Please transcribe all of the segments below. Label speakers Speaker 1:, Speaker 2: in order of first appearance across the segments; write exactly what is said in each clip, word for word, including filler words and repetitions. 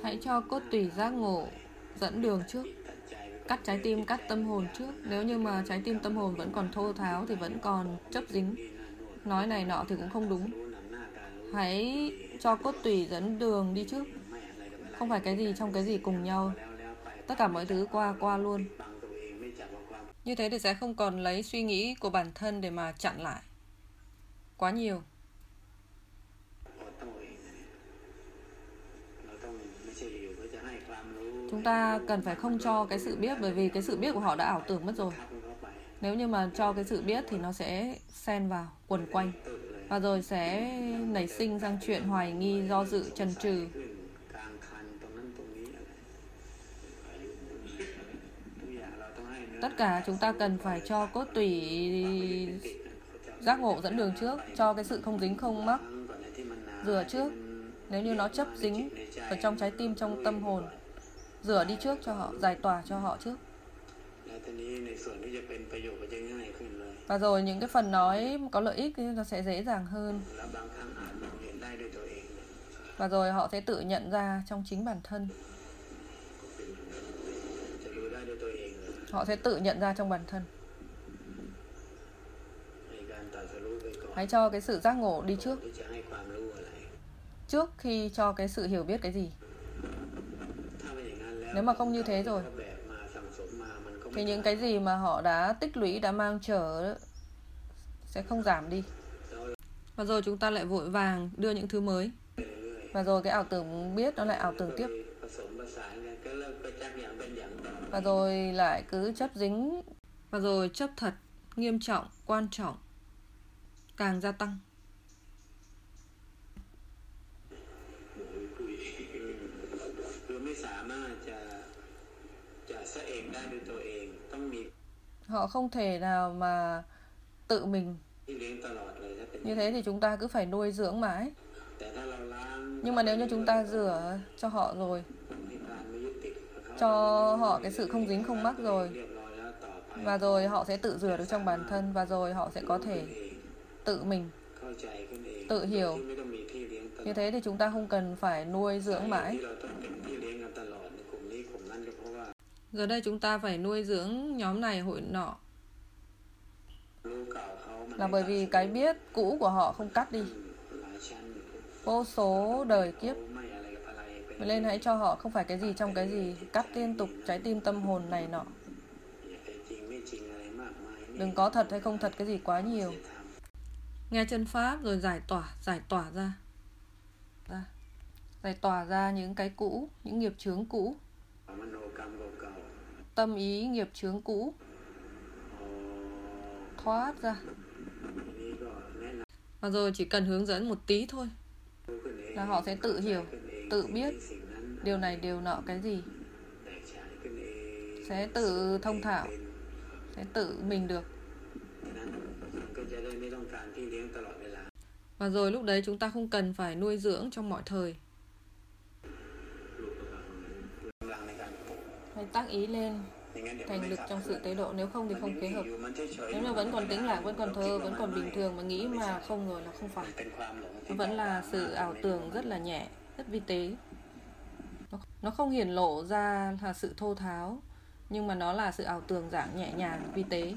Speaker 1: Hãy cho cốt tủy giác ngộ dẫn đường trước. Cắt trái tim, cắt tâm hồn trước. Nếu như mà trái tim tâm hồn vẫn còn thô tháo thì vẫn còn chấp dính, nói này nọ thì cũng không đúng. Hãy cho cốt tủy dẫn đường đi trước. Không phải cái gì trong cái gì cùng nhau. Tất cả mọi thứ qua qua luôn. Như thế thì sẽ không còn lấy suy nghĩ của bản thân để mà chặn lại quá nhiều. Chúng ta cần phải không cho cái sự biết, bởi vì cái sự biết của họ đã ảo tưởng mất rồi. Nếu như mà cho cái sự biết thì nó sẽ xen vào, quần quanh, và rồi sẽ nảy sinh sang chuyện hoài nghi, do dự, chần chừ. Tất cả chúng ta cần phải cho cốt tủy giác ngộ dẫn đường trước, cho cái sự không dính không mắc rửa trước. Nếu như nó chấp dính ở trong trái tim, trong tâm hồn, rửa đi trước cho họ, giải tỏa cho họ trước. Và rồi những cái phần nói có lợi ích thì nó sẽ dễ dàng hơn. Và rồi họ sẽ tự nhận ra trong chính bản thân. Họ sẽ tự nhận ra trong bản thân. Hãy cho cái sự giác ngộ đi trước, trước khi cho cái sự hiểu biết cái gì. Nếu mà không như thế rồi thì những cái gì mà họ đã tích lũy, đã mang trở sẽ không giảm đi. Và rồi chúng ta lại vội vàng đưa những thứ mới. Và rồi cái ảo tưởng biết nó lại ảo tưởng tiếp. Và rồi lại cứ chấp dính. Và rồi chấp thật, nghiêm trọng, quan trọng càng gia tăng. Họ không thể nào mà tự mình. Như thế thì chúng ta cứ phải nuôi dưỡng mãi. Nhưng mà nếu như chúng ta rửa cho họ rồi, cho họ cái sự không dính không mắc rồi, và rồi họ sẽ tự rửa được trong bản thân, và rồi họ sẽ có thể tự mình, tự hiểu. Như thế thì chúng ta không cần phải nuôi dưỡng mãi. Giờ đây chúng ta phải nuôi dưỡng nhóm này hội nọ, là bởi vì cái biết cũ của họ không cắt đi. Vô số đời kiếp. Vậy nên hãy cho họ không phải cái gì trong cái gì, cắt liên tục trái tim tâm hồn này nọ. Đừng có thật hay không thật cái gì quá nhiều. Nghe chân pháp rồi giải tỏa, giải tỏa ra. ra. Giải tỏa ra những cái cũ, những nghiệp chướng cũ. Tâm ý nghiệp chướng cũ thoát ra. Và rồi chỉ cần hướng dẫn một tí thôi là họ sẽ tự hiểu, tự biết điều này điều nọ cái gì, sẽ tự thông thạo, sẽ tự mình được. Và rồi lúc đấy chúng ta không cần phải nuôi dưỡng trong mọi thời. Hãy tác ý lên thành lực trong sự tế độ, nếu không thì không kế hợp. Nếu mà vẫn còn tĩnh lạc, vẫn còn thơ, vẫn còn bình thường mà nghĩ mà không rồi là không phải. Nó vẫn là sự ảo tưởng rất là nhẹ, rất vi tế. Nó không hiển lộ ra là sự thô tháo, nhưng mà nó là sự ảo tưởng dạng nhẹ nhàng, vi tế.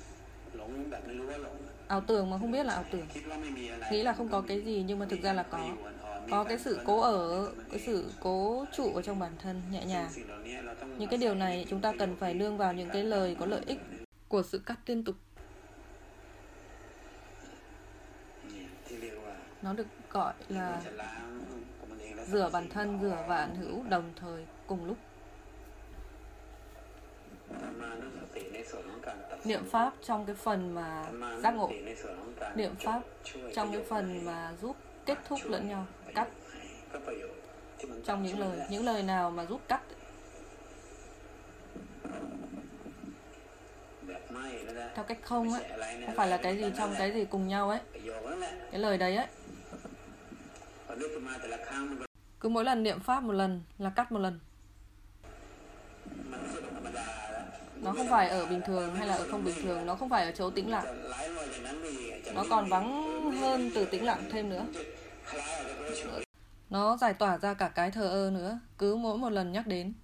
Speaker 1: Ảo tưởng mà không biết là ảo tưởng. Nghĩ là không có cái gì nhưng mà thực ra là có. Có cái sự cố ở, cái sự cố trụ ở trong bản thân, nhẹ nhàng. Những cái điều này chúng ta cần phải nương vào những cái lời có lợi ích của sự cắt liên tục. Nó được gọi là rửa bản thân, rửa vạn hữu đồng thời cùng lúc. Niệm pháp trong cái phần mà giác ngộ, niệm pháp trong cái phần mà giúp kết thúc lẫn nhau, cắt. Trong những lời, những lời nào mà giúp cắt, theo cách không ấy, không phải là cái gì trong cái gì cùng nhau ấy, cái lời đấy ấy, cứ mỗi lần niệm pháp một lần là cắt một lần. Nó không phải ở bình thường hay là ở không bình thường, nó không phải ở chỗ tĩnh lặng, nó còn vắng hơn từ tĩnh lặng thêm nữa. Nó giải tỏa ra cả cái thờ ơ nữa, cứ mỗi một lần nhắc đến.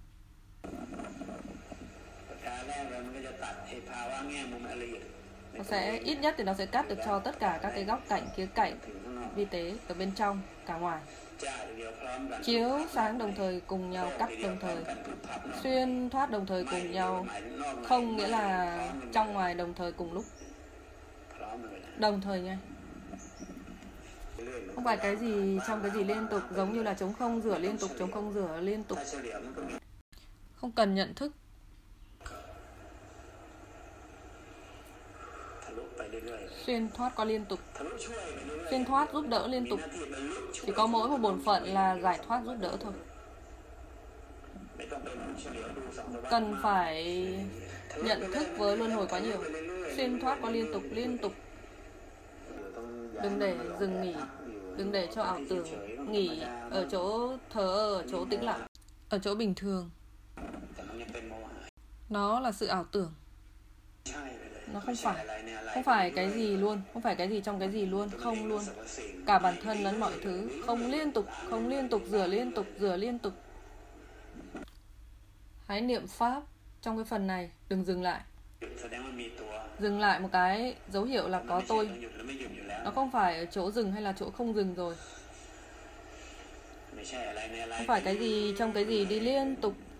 Speaker 1: Nó sẽ, ít nhất thì nó sẽ cắt được cho tất cả các cái góc cạnh, khía cạnh, vi tế ở bên trong, cả ngoài. Chiếu sáng đồng thời cùng nhau, cắt đồng thời, xuyên thoát đồng thời cùng nhau. Không nghĩa là trong ngoài đồng thời cùng lúc. Đồng thời nha. Không phải cái gì trong cái gì liên tục, giống như là trống không rửa liên tục, trống không rửa liên tục. Không cần nhận thức. Xuyên thoát qua liên tục. Xuyên thoát giúp đỡ liên tục. Chỉ có mỗi một bổn phận là giải thoát giúp đỡ thôi. Cần phải nhận thức với luân hồi quá nhiều. Xuyên thoát qua liên tục, liên tục. Đừng để dừng nghỉ. Đừng để cho ảo tưởng nghỉ ở chỗ thờ ơ, ở chỗ tĩnh lặng, ở chỗ bình thường. Nó là sự ảo tưởng. Nó không phải Không phải cái gì luôn. Không phải cái gì trong cái gì luôn. Không luôn. Cả bản thân lẫn mọi thứ. Không liên tục. Không liên tục. Rửa liên tục. Rửa liên tục. Hãy niệm Pháp trong cái phần này. Đừng dừng lại. Dừng lại một cái dấu hiệu là có tôi. Nó không phải ở chỗ dừng hay là chỗ không dừng rồi. Không phải cái gì trong cái gì đi liên tục.